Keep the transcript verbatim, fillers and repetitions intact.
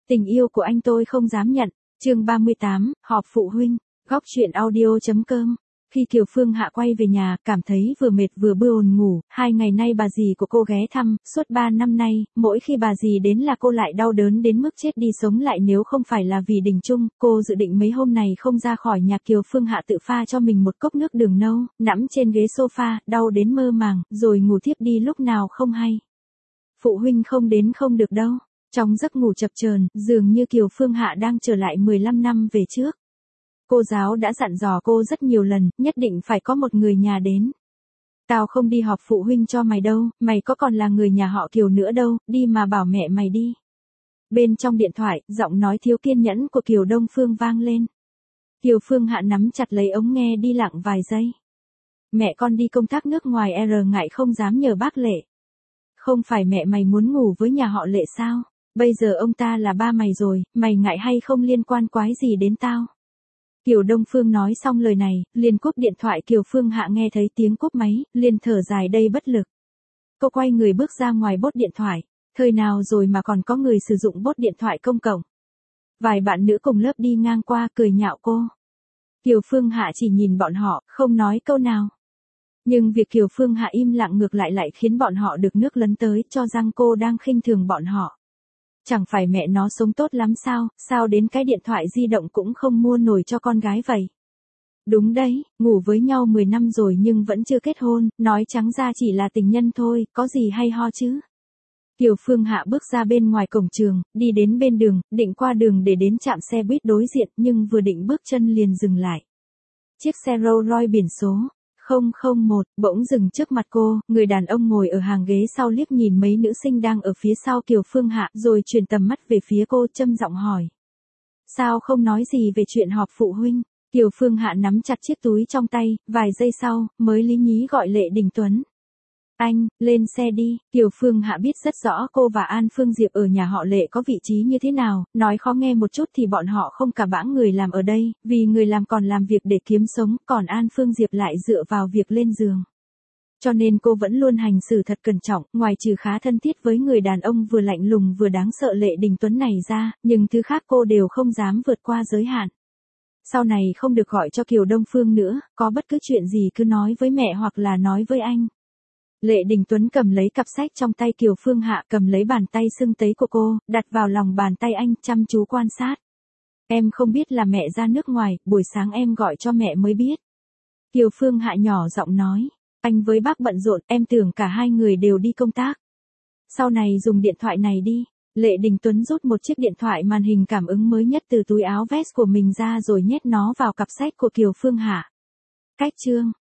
Tình yêu của anh tôi không dám nhận. Chương ba mươi tám, họp phụ huynh. Góc truyện audio.com. Khi Kiều Phương Hạ quay về nhà, cảm thấy vừa mệt vừa buồn ngủ, hai ngày nay bà dì của cô ghé thăm, suốt ba năm nay, mỗi khi bà dì đến là cô lại đau đớn đến mức chết đi sống lại nếu không phải là vì Đình Trung, cô dự định mấy hôm này không ra khỏi nhà. Kiều Phương Hạ tự pha cho mình một cốc nước đường nâu, nằm trên ghế sofa, đau đến mơ màng, rồi ngủ thiếp đi lúc nào không hay. Phụ huynh không đến không được đâu. Trong giấc ngủ chập chờn, dường như Kiều Phương Hạ đang trở lại mười lăm năm về trước. Cô giáo đã dặn dò cô rất nhiều lần, nhất định phải có một người nhà đến. Tao không đi họp phụ huynh cho mày đâu, mày có còn là người nhà họ Kiều nữa đâu, đi mà bảo mẹ mày đi. Bên trong điện thoại, giọng nói thiếu kiên nhẫn của Kiều Đông Phương vang lên. Kiều Phương Hạ nắm chặt lấy ống nghe đi lặng vài giây. Mẹ con đi công tác nước ngoài R ngại không dám nhờ bác Lệ. Không phải mẹ mày muốn ngủ với nhà họ Lệ sao? Bây giờ ông ta là ba mày rồi, mày ngại hay không liên quan quái gì đến tao? Kiều Đông Phương nói xong lời này, liền cúp điện thoại. Kiều Phương Hạ nghe thấy tiếng cúp máy, liền thở dài đây bất lực. Cô quay người bước ra ngoài bốt điện thoại, thời nào rồi mà còn có người sử dụng bốt điện thoại công cộng. Vài bạn nữ cùng lớp đi ngang qua cười nhạo cô. Kiều Phương Hạ chỉ nhìn bọn họ, không nói câu nào. Nhưng việc Kiều Phương Hạ im lặng ngược lại lại khiến bọn họ được nước lấn tới, cho rằng cô đang khinh thường bọn họ. Chẳng phải mẹ nó sống tốt lắm sao, sao đến cái điện thoại di động cũng không mua nổi cho con gái vậy? Đúng đấy, ngủ với nhau mười năm rồi nhưng vẫn chưa kết hôn, nói trắng ra chỉ là tình nhân thôi, có gì hay ho chứ? Kiều Phương Hạ bước ra bên ngoài cổng trường, đi đến bên đường, định qua đường để đến trạm xe buýt đối diện, nhưng vừa định bước chân liền dừng lại. Chiếc xe Rolls Royce biển số không không một bỗng dừng trước mặt cô, người đàn ông ngồi ở hàng ghế sau liếc nhìn mấy nữ sinh đang ở phía sau Kiều Phương Hạ, rồi chuyển tầm mắt về phía cô, châm giọng hỏi. Sao không nói gì về chuyện họp phụ huynh? Kiều Phương Hạ nắm chặt chiếc túi trong tay, vài giây sau, mới lý nhí gọi Lệ Đình Tuấn. Anh, lên xe đi. Kiều Phương Hạ biết rất rõ cô và An Phương Diệp ở nhà họ Lệ có vị trí như thế nào, nói khó nghe một chút thì bọn họ không cả bãng người làm ở đây, vì người làm còn làm việc để kiếm sống, còn An Phương Diệp lại dựa vào việc lên giường. Cho nên cô vẫn luôn hành xử thật cẩn trọng, ngoài trừ khá thân thiết với người đàn ông vừa lạnh lùng vừa đáng sợ Lệ Đình Tuấn này ra, nhưng thứ khác cô đều không dám vượt qua giới hạn. Sau này không được gọi cho Kiều Đông Phương nữa, có bất cứ chuyện gì cứ nói với mẹ hoặc là nói với anh. Lệ Đình Tuấn cầm lấy cặp sách trong tay Kiều Phương Hạ, cầm lấy bàn tay sưng tấy của cô, đặt vào lòng bàn tay anh, chăm chú quan sát. Em không biết là mẹ ra nước ngoài, buổi sáng em gọi cho mẹ mới biết. Kiều Phương Hạ nhỏ giọng nói, anh với bác bận rộn, em tưởng cả hai người đều đi công tác. Sau này dùng điện thoại này đi. Lệ Đình Tuấn rút một chiếc điện thoại màn hình cảm ứng mới nhất từ túi áo vest của mình ra rồi nhét nó vào cặp sách của Kiều Phương Hạ. Cách chương